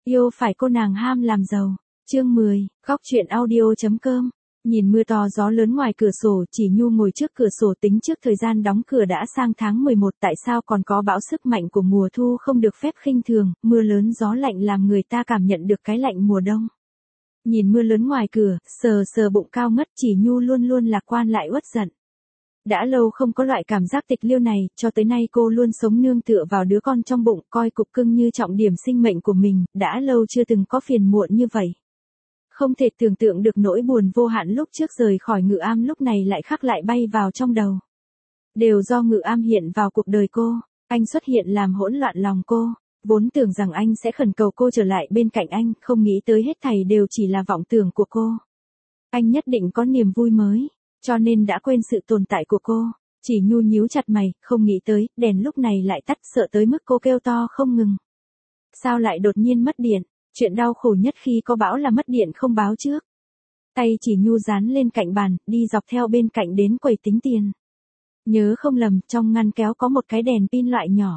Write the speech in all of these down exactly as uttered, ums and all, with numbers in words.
Yêu phải cô nàng ham làm giàu. Chương mười, góc truyện audio.com. Nhìn mưa to gió lớn ngoài cửa sổ, Chỉ Nhu ngồi trước cửa sổ tính trước thời gian đóng cửa đã sang tháng mười một, tại sao còn có bão, sức mạnh của mùa thu không được phép khinh thường, mưa lớn gió lạnh làm người ta cảm nhận được cái lạnh mùa đông. Nhìn mưa lớn ngoài cửa, sờ sờ bụng cao ngất, Chỉ Nhu luôn luôn lạc quan lại uất giận. Đã lâu không có loại cảm giác tịch liêu này, cho tới nay cô luôn sống nương tựa vào đứa con trong bụng, coi cục cưng như trọng điểm sinh mệnh của mình, đã lâu chưa từng có phiền muộn như vậy. Không thể tưởng tượng được nỗi buồn vô hạn lúc trước rời khỏi Ngự Am lúc này lại khắc lại bay vào trong đầu. Đều do Ngự Am hiện vào cuộc đời cô, anh xuất hiện làm hỗn loạn lòng cô, vốn tưởng rằng anh sẽ khẩn cầu cô trở lại bên cạnh anh, không nghĩ tới hết thảy đều chỉ là vọng tưởng của cô. Anh nhất định có niềm vui mới, cho nên đã quên sự tồn tại của cô. Chỉ Nhu nhíu chặt mày, không nghĩ tới, đèn lúc này lại tắt, sợ tới mức cô kêu to không ngừng. Sao lại đột nhiên mất điện? Chuyện đau khổ nhất khi có bão là mất điện không báo trước. Tay Chỉ Nhu dán lên cạnh bàn, đi dọc theo bên cạnh đến quầy tính tiền. Nhớ không lầm, trong ngăn kéo có một cái đèn pin loại nhỏ.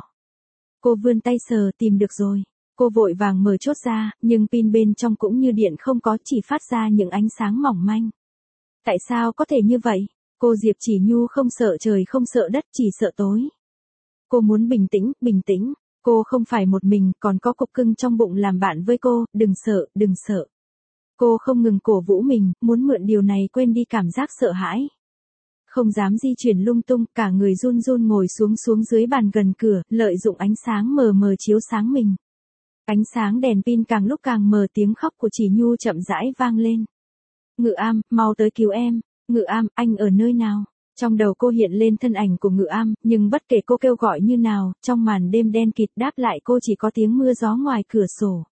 Cô vươn tay sờ, tìm được rồi. Cô vội vàng mở chốt ra, nhưng pin bên trong cũng như điện không có, chỉ phát ra những ánh sáng mỏng manh. Tại sao có thể như vậy? Cô Diệp Chỉ Nhu không sợ trời không sợ đất, chỉ sợ tối. Cô muốn bình tĩnh, bình tĩnh. Cô không phải một mình, còn có cục cưng trong bụng làm bạn với cô, đừng sợ, đừng sợ. Cô không ngừng cổ vũ mình, muốn mượn điều này quên đi cảm giác sợ hãi. Không dám di chuyển lung tung, cả người run run ngồi xuống xuống dưới bàn gần cửa, lợi dụng ánh sáng mờ mờ chiếu sáng mình. Ánh sáng đèn pin càng lúc càng mờ, tiếng khóc của Chỉ Nhu chậm rãi vang lên. Ngự Am, mau tới cứu em. Ngự Am, anh ở nơi nào? Trong đầu cô hiện lên thân ảnh của Ngự Am, nhưng bất kể cô kêu gọi như nào, trong màn đêm đen kịt đáp lại cô chỉ có tiếng mưa gió ngoài cửa sổ.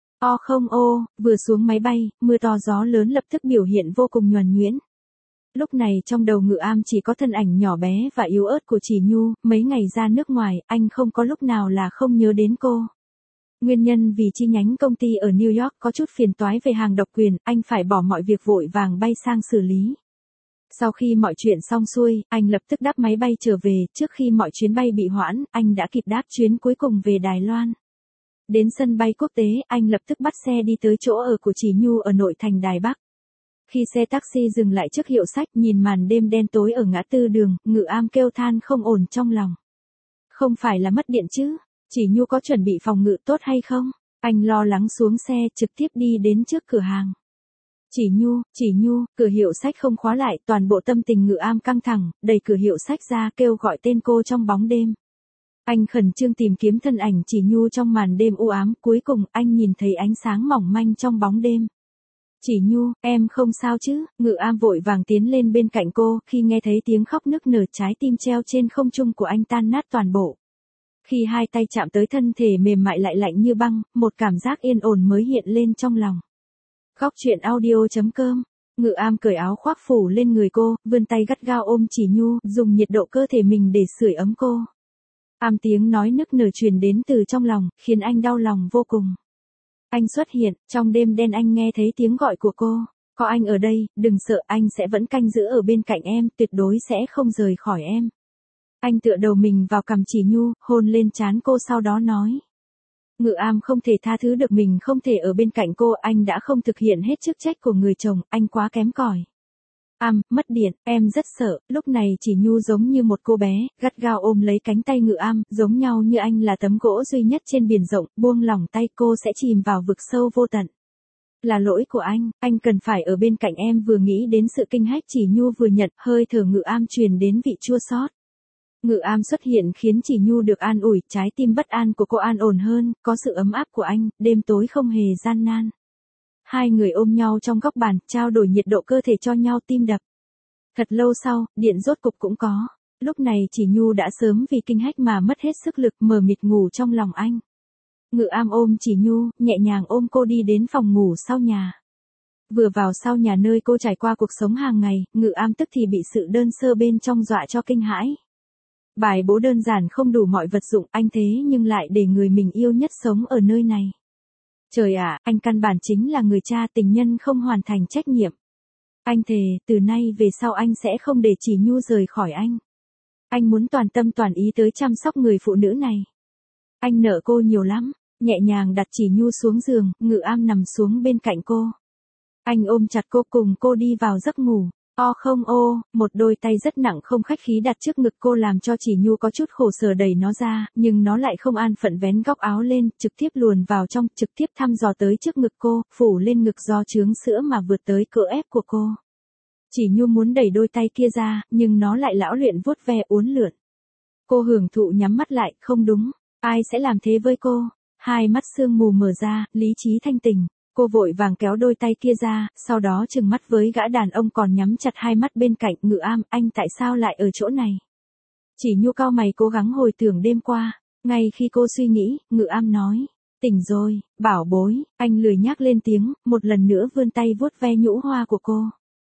O không ô, vừa xuống máy bay, mưa to gió lớn lập tức biểu hiện vô cùng nhuần nhuyễn. Lúc này trong đầu Ngự Am chỉ có thân ảnh nhỏ bé và yếu ớt của Chỉ Nhu, mấy ngày ra nước ngoài, anh không có lúc nào là không nhớ đến cô. Nguyên nhân vì chi nhánh công ty ở New York có chút phiền toái về hàng độc quyền, anh phải bỏ mọi việc vội vàng bay sang xử lý. Sau khi mọi chuyện xong xuôi, anh lập tức đáp máy bay trở về, trước khi mọi chuyến bay bị hoãn, anh đã kịp đáp chuyến cuối cùng về Đài Loan. Đến sân bay quốc tế, anh lập tức bắt xe đi tới chỗ ở của Chỉ Nhu ở nội thành Đài Bắc. Khi xe taxi dừng lại trước hiệu sách, nhìn màn đêm đen tối ở ngã tư đường, Ngự Am kêu than không ổn trong lòng. Không phải là mất điện chứ? Chỉ Nhu có chuẩn bị phòng ngự tốt hay không? Anh lo lắng xuống xe, trực tiếp đi đến trước cửa hàng. Chỉ Nhu, Chỉ Nhu, cửa hiệu sách không khóa lại, toàn bộ tâm tình Ngự Am căng thẳng, đẩy cửa hiệu sách ra kêu gọi tên cô trong bóng đêm. Anh khẩn trương tìm kiếm thân ảnh Chỉ Nhu trong màn đêm u ám, cuối cùng anh nhìn thấy ánh sáng mỏng manh trong bóng đêm. Chỉ Nhu, em không sao chứ? Ngự Am vội vàng tiến lên bên cạnh cô, khi nghe thấy tiếng khóc nức nở, trái tim treo trên không trung của anh tan nát toàn bộ. Khi hai tay chạm tới thân thể mềm mại lại lạnh như băng, một cảm giác yên ổn mới hiện lên trong lòng. Góc truyện audio.com. Ngự Am cởi áo khoác phủ lên người cô, vươn tay gắt gao ôm Chỉ Nhu, dùng nhiệt độ cơ thể mình để sưởi ấm cô. Am tiếng nói nức nở truyền đến từ trong lòng, khiến anh đau lòng vô cùng. Anh xuất hiện, trong đêm đen anh nghe thấy tiếng gọi của cô. Có anh ở đây, đừng sợ, anh sẽ vẫn canh giữ ở bên cạnh em, tuyệt đối sẽ không rời khỏi em. Anh tựa đầu mình vào cằm Chỉ Nhu, hôn lên trán cô sau đó nói. Ngự Am không thể tha thứ được mình không thể ở bên cạnh cô, anh đã không thực hiện hết chức trách của người chồng, anh quá kém cỏi. Am, mất điện, em rất sợ, lúc này Chỉ Nhu giống như một cô bé, gắt gao ôm lấy cánh tay Ngự Am, giống nhau như anh là tấm gỗ duy nhất trên biển rộng, buông lỏng tay cô sẽ chìm vào vực sâu vô tận. Là lỗi của anh, anh cần phải ở bên cạnh em. Vừa nghĩ đến sự kinh hách Chỉ Nhu vừa nhận, hơi thở Ngự Am truyền đến vị chua xót. Ngự Am xuất hiện khiến Chỉ Nhu được an ủi, trái tim bất an của cô an ổn hơn, có sự ấm áp của anh, đêm tối không hề gian nan. Hai người ôm nhau trong góc bàn, trao đổi nhiệt độ cơ thể cho nhau tim đập. Thật lâu sau, điện rốt cục cũng có. Lúc này Chỉ Nhu đã sớm vì kinh hách mà mất hết sức lực, mờ mịt ngủ trong lòng anh. Ngự Am ôm Chỉ Nhu, nhẹ nhàng ôm cô đi đến phòng ngủ sau nhà. Vừa vào sau nhà nơi cô trải qua cuộc sống hàng ngày, Ngự Am tức thì bị sự đơn sơ bên trong dọa cho kinh hãi. Bài bố đơn giản không đủ mọi vật dụng, anh thế nhưng lại để người mình yêu nhất sống ở nơi này. Trời ạ, anh căn bản chính là người cha tình nhân không hoàn thành trách nhiệm. Anh thề, từ nay về sau anh sẽ không để Chỉ Nhu rời khỏi anh. Anh muốn toàn tâm toàn ý tới chăm sóc người phụ nữ này. Anh nợ cô nhiều lắm. nhẹ nhàng đặt Chỉ Nhu xuống giường, Ngự Am nằm xuống bên cạnh cô. Anh ôm chặt cô cùng cô đi vào giấc ngủ. O không ô, một đôi tay rất nặng không khách khí đặt trước ngực cô làm cho Chỉ Nhu có chút khổ sở đẩy nó ra, nhưng nó lại không an phận vén góc áo lên, trực tiếp luồn vào trong, trực tiếp thăm dò tới trước ngực cô, phủ lên ngực do trướng sữa mà vượt tới cỡ ép của cô. Chỉ Nhu muốn đẩy đôi tay kia ra, nhưng nó lại lão luyện vuốt ve uốn lượn. Cô hưởng thụ nhắm mắt lại, không đúng, ai sẽ làm thế với cô? Hai mắt sương mù mở ra, lý trí thanh tỉnh. Cô vội vàng kéo đôi tay kia ra, sau đó trừng mắt với gã đàn ông còn nhắm chặt hai mắt bên cạnh. Ngự Am, anh tại sao lại ở chỗ này? Chỉ Nhu cau mày cố gắng hồi tưởng đêm qua. Ngay khi cô suy nghĩ, Ngự Am nói, tỉnh rồi, bảo bối. Anh lười nhác lên tiếng, một lần nữa vươn tay vuốt ve nhũ hoa của cô.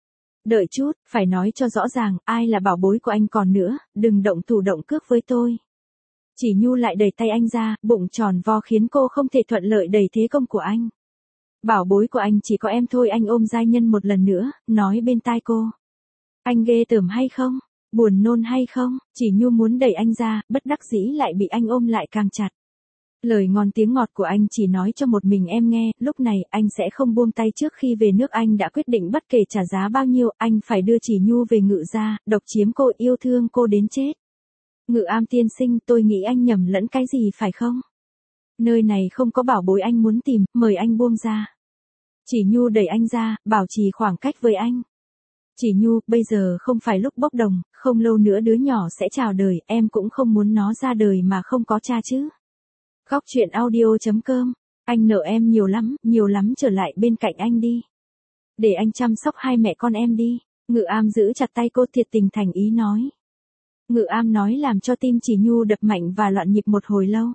Đợi chút, phải nói cho rõ ràng, ai là bảo bối của anh còn nữa, đừng động thủ động cước với tôi. Chỉ Nhu lại đẩy tay anh ra, bụng tròn vo khiến cô không thể thuận lợi đẩy thế công của anh. Bảo bối của anh chỉ có em thôi. Anh ôm giai nhân một lần nữa, nói bên tai cô. Anh ghê tởm hay không? Buồn nôn hay không? Chỉ Nhu muốn đẩy anh ra, bất đắc dĩ lại bị anh ôm lại càng chặt. Lời ngon tiếng ngọt của anh chỉ nói cho một mình em nghe, lúc này anh sẽ không buông tay. Trước khi về nước anh đã quyết định bất kể trả giá bao nhiêu, anh phải đưa Chỉ Nhu về Ngự gia, độc chiếm cô, yêu thương cô đến chết. Ngự Am tiên sinh, tôi nghĩ anh nhầm lẫn cái gì phải không? Nơi này không có bảo bối anh muốn tìm, mời anh buông ra. Chỉ Nhu đẩy anh ra, bảo trì khoảng cách với anh. Chỉ Nhu, bây giờ không phải lúc bốc đồng, không lâu nữa đứa nhỏ sẽ chào đời, em cũng không muốn nó ra đời mà không có cha chứ. Góc truyện audio chấm com, anh nợ em nhiều lắm, nhiều lắm, trở lại bên cạnh anh đi. Để anh chăm sóc hai mẹ con em đi. Ngự Am giữ chặt tay cô, thiệt tình thành ý nói. Ngự Am nói làm cho tim Chỉ Nhu đập mạnh và loạn nhịp một hồi lâu.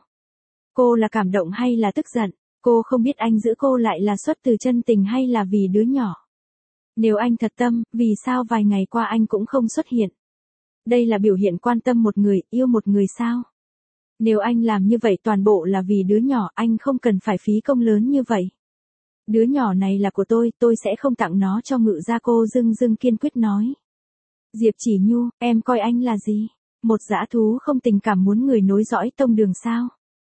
Cô là cảm động hay là tức giận? Cô không biết anh giữ cô lại là xuất từ chân tình hay là vì đứa nhỏ. Nếu anh thật tâm, vì sao vài ngày qua anh cũng không xuất hiện? Đây là biểu hiện quan tâm một người, yêu một người sao? Nếu anh làm như vậy toàn bộ là vì đứa nhỏ, anh không cần phải phí công lớn như vậy. Đứa nhỏ này là của tôi, tôi sẽ không tặng nó cho Ngự gia. Cô dưng dưng kiên quyết nói. Diệp Chỉ Nhu, em coi anh là gì? Một dã thú không tình cảm muốn người nối dõi tông đường sao?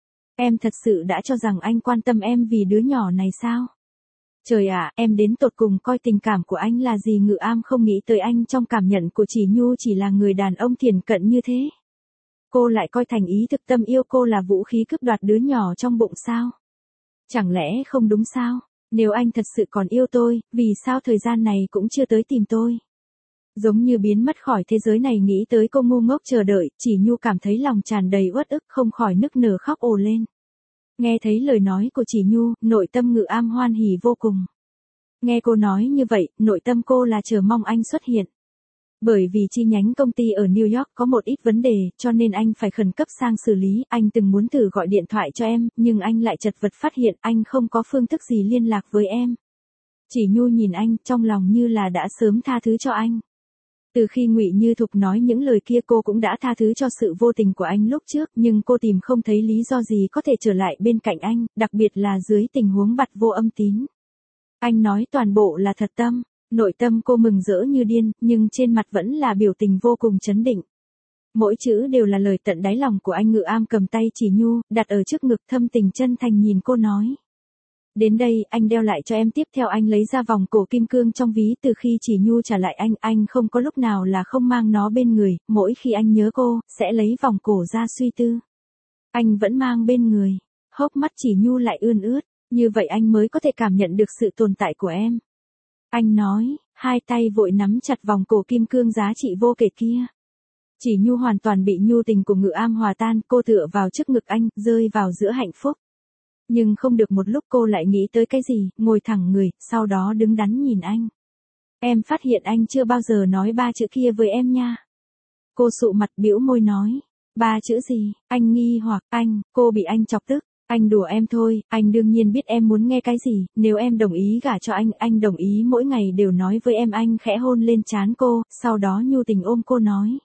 Em thật sự đã cho rằng anh quan tâm em vì đứa nhỏ này sao? Trời ạ, em đến tột cùng coi tình cảm của anh là gì? Ngự Am không nghĩ tới anh trong cảm nhận của Chỉ Nhu chỉ là người đàn ông thiển cận như thế. Cô lại coi thành ý thực tâm yêu cô là vũ khí cướp đoạt đứa nhỏ trong bụng sao? Chẳng lẽ không đúng sao? Nếu anh thật sự còn yêu tôi, vì sao thời gian này cũng chưa tới tìm tôi? Giống như biến mất khỏi thế giới này. Nghĩ tới cô ngu ngốc chờ đợi, Chỉ Nhu cảm thấy lòng tràn đầy uất ức, không khỏi nức nở khóc ồ lên. Nghe thấy lời nói của Chỉ Nhu, nội tâm Ngự Am hoan hỉ vô cùng. Nghe cô nói như vậy, nội tâm cô là chờ mong anh xuất hiện. Bởi vì chi nhánh công ty ở New York có một ít vấn đề, cho nên anh phải khẩn cấp sang xử lý. Anh từng muốn thử gọi điện thoại cho em, nhưng anh lại chật vật phát hiện anh không có phương thức gì liên lạc với em. Chỉ Nhu nhìn anh, trong lòng như là đã sớm tha thứ cho anh. Từ khi Ngụy Như Thục nói những lời kia, cô cũng đã tha thứ cho sự vô tình của anh lúc trước, nhưng cô tìm không thấy lý do gì có thể trở lại bên cạnh anh, đặc biệt là dưới tình huống bặt vô âm tín. Anh nói toàn bộ là thật tâm, nội tâm cô mừng rỡ như điên, nhưng trên mặt vẫn là biểu tình vô cùng trấn định. Mỗi chữ đều là lời tận đáy lòng của anh. Ngự Am cầm tay Chỉ Nhu, đặt ở trước ngực, thâm tình chân thành nhìn cô nói. Đến đây, anh đeo lại cho em. Tiếp theo anh lấy ra vòng cổ kim cương trong ví. Từ khi Chỉ Nhu trả lại anh, anh không có lúc nào là không mang nó bên người. Mỗi khi anh nhớ cô, sẽ lấy vòng cổ ra suy tư. Anh vẫn mang bên người. Hốc mắt Chỉ Nhu lại ươn ướt. Như vậy anh mới có thể cảm nhận được sự tồn tại của em. Anh nói, hai tay vội nắm chặt vòng cổ kim cương giá trị vô kể kia. Chỉ Nhu hoàn toàn bị nhu tình của Ngự Am hòa tan. Cô tựa vào trước ngực anh, rơi vào giữa hạnh phúc. Nhưng không được một lúc cô lại nghĩ tới cái gì, ngồi thẳng người, sau đó đứng đắn nhìn anh. Em phát hiện anh chưa bao giờ nói ba chữ kia với em nha. Cô sụ mặt bĩu môi nói. Ba chữ gì? Anh nghi hoặc. Anh, cô bị anh chọc tức. Anh đùa em thôi, anh đương nhiên biết em muốn nghe cái gì. Nếu em đồng ý gả cho anh, anh đồng ý mỗi ngày đều nói với em. Anh khẽ hôn lên trán cô, sau đó nhu tình ôm cô nói.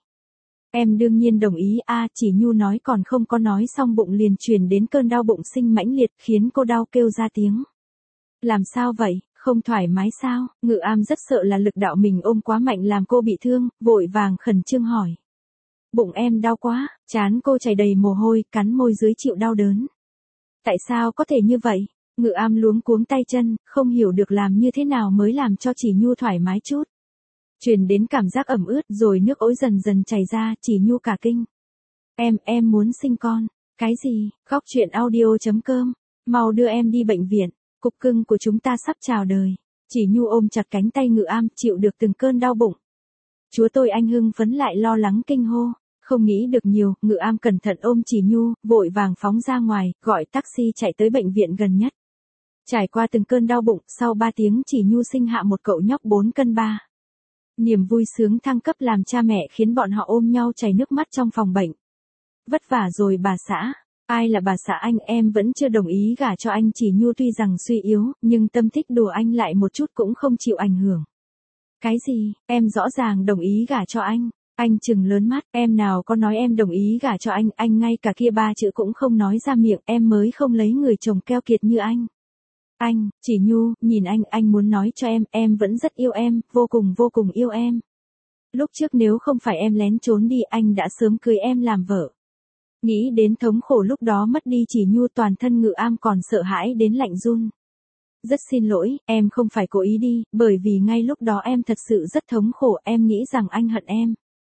Em đương nhiên đồng ý. A, Chỉ Nhu nói còn không có nói xong, bụng liền truyền đến cơn đau bụng sinh mãnh liệt, khiến cô đau kêu ra tiếng. Làm sao vậy, không thoải mái sao? Ngự Am rất sợ là lực đạo mình ôm quá mạnh làm cô bị thương, vội vàng khẩn trương hỏi. Bụng em đau quá. Trán cô chảy đầy mồ hôi, cắn môi dưới chịu đau đớn. Tại sao có thể như vậy? Ngự am luống cuống tay chân, không hiểu được làm như thế nào mới làm cho Chỉ Nhu thoải mái chút. Truyền đến cảm giác ẩm ướt rồi nước ối dần dần chảy ra, Chỉ Nhu cả kinh. Em, em muốn sinh con. Cái gì? Khóc chuyện audio chấm com. Mau đưa em đi bệnh viện. Cục cưng của chúng ta sắp chào đời. Chỉ Nhu ôm chặt cánh tay Ngự am, chịu được từng cơn đau bụng. Chúa tôi anh hưng phấn lại lo lắng kinh hô. Không nghĩ được nhiều, Ngự am cẩn thận ôm Chỉ Nhu, vội vàng phóng ra ngoài, gọi taxi chạy tới bệnh viện gần nhất. Trải qua từng cơn đau bụng, sau ba tiếng Chỉ Nhu sinh hạ một cậu nhóc bốn cân ba. Niềm vui sướng thăng cấp làm cha mẹ khiến bọn họ ôm nhau chảy nước mắt trong phòng bệnh. Vất vả rồi bà xã. Ai là bà xã anh? Em vẫn chưa đồng ý gả cho anh. Chỉ Nhu tuy rằng suy yếu, nhưng tâm thích đùa anh lại một chút cũng không chịu ảnh hưởng. Cái gì? Em rõ ràng đồng ý gả cho anh. Anh trừng lớn mắt, em nào có nói em đồng ý gả cho anh, anh ngay cả kia ba chữ cũng không nói ra miệng, em mới không lấy người chồng keo kiệt như anh. Anh, Chỉ Nhu, nhìn anh, anh muốn nói cho em, em vẫn rất yêu em, vô cùng vô cùng yêu em. Lúc trước nếu không phải em lén trốn đi, anh đã sớm cưới em làm vợ. Nghĩ đến thống khổ lúc đó mất đi Chỉ Nhu, toàn thân Ngự am còn sợ hãi đến lạnh run. Rất xin lỗi, em không phải cố ý đi, bởi vì ngay lúc đó em thật sự rất thống khổ, em nghĩ rằng anh hận em.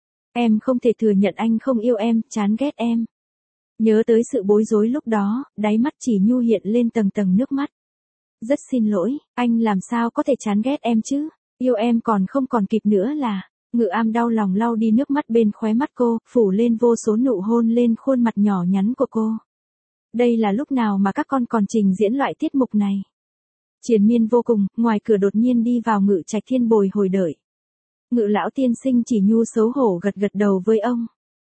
Em không thể thừa nhận anh không yêu em, chán ghét em. Nhớ tới sự bối rối lúc đó, đáy mắt Chỉ Nhu hiện lên tầng tầng nước mắt. Rất xin lỗi, anh làm sao có thể chán ghét em chứ, yêu em còn không còn kịp nữa là. Ngự am đau lòng lau đi nước mắt bên khóe mắt cô, phủ lên vô số nụ hôn lên khuôn mặt nhỏ nhắn của cô. Đây là lúc nào mà các con còn trình diễn loại tiết mục này? Triền miên vô cùng, ngoài cửa đột nhiên đi vào Ngự Trạch Thiên bồi hồi đợi. Ngự lão tiên sinh. Chỉ Nhu xấu hổ gật gật đầu với ông.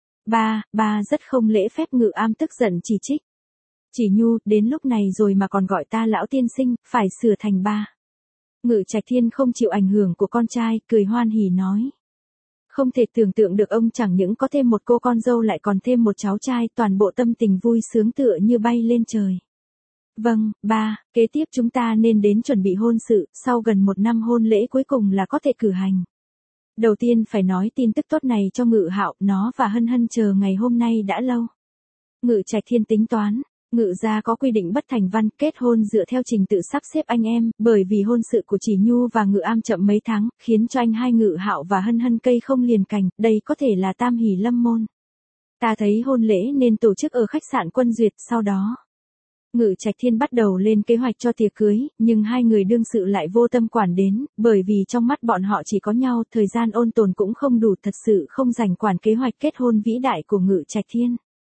Ba, ba rất không lễ phép. Ngự am tức giận chỉ trích. Chỉ Nhu, đến lúc này rồi mà còn gọi ta lão tiên sinh, phải sửa thành ba. Ngự Trạch Thiên không chịu ảnh hưởng của con trai, cười hoan hỉ nói. Không thể tưởng tượng được ông chẳng những có thêm một cô con dâu lại còn thêm một cháu trai, toàn bộ tâm tình vui sướng tựa như bay lên trời. Vâng, ba, kế tiếp chúng ta nên đến chuẩn bị hôn sự, sau gần một năm hôn lễ cuối cùng là có thể cử hành. Đầu tiên phải nói tin tức tốt này cho Ngự Hạo, nó và Hân Hân chờ ngày hôm nay đã lâu. Ngự Trạch Thiên tính toán, Ngự gia có quy định bất thành văn, kết hôn dựa theo trình tự sắp xếp anh em, bởi vì hôn sự của Chỉ Nhu và Ngự am chậm mấy tháng, khiến cho anh hai Ngự Hạo và Hân Hân cây không liền cành, đây có thể là tam hỷ lâm môn. Ta thấy hôn lễ nên tổ chức ở khách sạn Quân Duyệt, sau đó Ngự Trạch Thiên bắt đầu lên kế hoạch cho tiệc cưới, nhưng hai người đương sự lại vô tâm quản đến, bởi vì trong mắt bọn họ chỉ có nhau, thời gian ôn tồn cũng không đủ, thật sự không dành quản kế hoạch kết hôn vĩ đại của Ngự Trạch Thiên.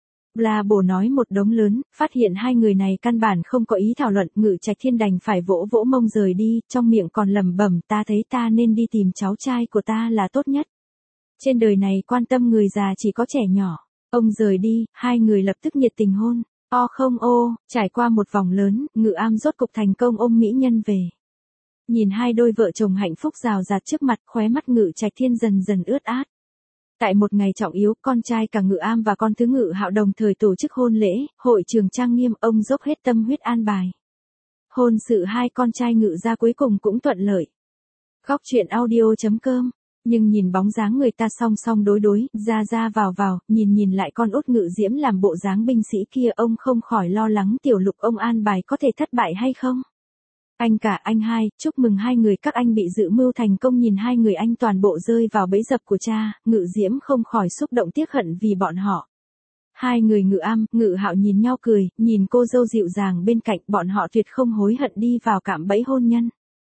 Bla bồ nói một đống lớn, phát hiện hai người này căn bản không có ý thảo luận, Ngự Trạch Thiên đành phải vỗ vỗ mông rời đi, trong miệng còn lẩm bẩm, ta thấy ta nên đi tìm cháu trai của ta là tốt nhất. Trên đời này quan tâm người già chỉ có trẻ nhỏ. Ông rời đi, hai người lập tức nhiệt tình hôn. O không ô, trải qua một vòng lớn, Ngự am rốt cục thành công ôm mỹ nhân về. Nhìn hai đôi vợ chồng hạnh phúc rào rạt trước mặt, khóe mắt Ngự Trạch Thiên dần dần ướt át. Tại một ngày trọng yếu, con trai cả Ngự am và con thứ Ngự Hạo đồng thời tổ chức hôn lễ, hội trường trang nghiêm, ông dốc hết tâm huyết an bài. Hôn sự hai con trai Ngự gia cuối cùng cũng thuận lợi. Khóc chuyện audio chấm com. Nhưng nhìn bóng dáng người ta song song đối đối, ra ra vào vào, nhìn nhìn lại con út Ngự Diễm làm bộ dáng binh sĩ kia, ông không khỏi lo lắng tiểu lục ông an bài có thể thất bại hay không. Anh cả anh hai, chúc mừng hai người các anh bị dự mưu thành công. Nhìn hai người anh toàn bộ rơi vào bẫy dập của cha, Ngự Diễm không khỏi xúc động tiếc hận vì bọn họ. Hai người Ngự am, Ngự Hạo nhìn nhau cười, nhìn cô dâu dịu dàng bên cạnh, bọn họ tuyệt không hối hận đi vào cạm bẫy hôn nhân.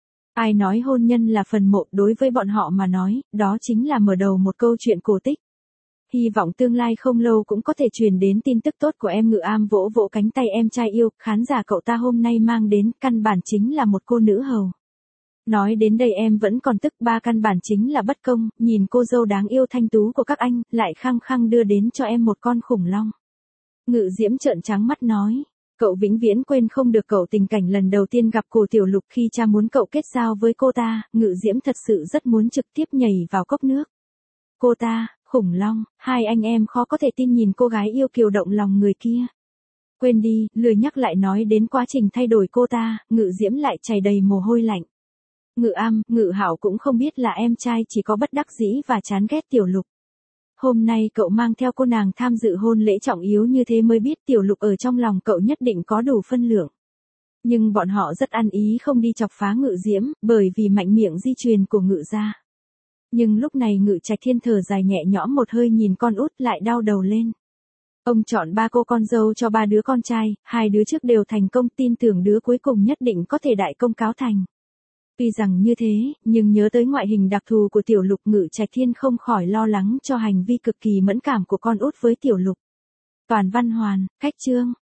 Ai nói hôn nhân là phần mộ, đối với bọn họ mà nói, đó chính là mở đầu một câu chuyện cổ tích. Hy vọng tương lai không lâu cũng có thể truyền đến tin tức tốt của em. Ngự am vỗ vỗ cánh tay em trai yêu, khán giả cậu ta hôm nay mang đến, căn bản chính là một cô nữ hầu. Nói đến đây em vẫn còn tức, ba căn bản chính là bất công, nhìn cô dâu đáng yêu thanh tú của các anh, lại khăng khăng đưa đến cho em một con khủng long. Ngự Diễm trợn trắng mắt nói. Cậu vĩnh viễn quên không được cậu tình cảnh lần đầu tiên gặp cô tiểu lục khi cha muốn cậu kết giao với cô ta, Ngự Diễm thật sự rất muốn trực tiếp nhảy vào cốc nước. Cô ta, khủng long, hai anh em khó có thể tin nhìn cô gái yêu kiều động lòng người kia. Quên đi, lười nhắc lại nói đến quá trình thay đổi cô ta, Ngự Diễm lại chảy đầy mồ hôi lạnh. Ngự am, Ngự Hạo cũng không biết là em trai chỉ có bất đắc dĩ và chán ghét tiểu lục. hôm nay cậu mang theo cô nàng tham dự hôn lễ trọng yếu như thế mới biết Tiểu Lục ở trong lòng cậu nhất định có đủ phân lượng. Nhưng bọn họ rất ăn ý không đi chọc phá Ngự Diễm, bởi vì mạnh miệng di truyền của Ngự gia. Nhưng lúc này Ngự Trạch Thiên thở dài nhẹ nhõm một hơi nhìn con út lại đau đầu lên. Ông chọn ba cô con dâu cho ba đứa con trai, hai đứa trước đều thành công, tin tưởng đứa cuối cùng nhất định có thể đại công cáo thành. Tuy rằng như thế, nhưng nhớ tới ngoại hình đặc thù của Tiểu Lục, Ngự Trạch Thiên không khỏi lo lắng cho hành vi cực kỳ mẫn cảm của con út với Tiểu Lục. Toàn văn hoàn, cách chương.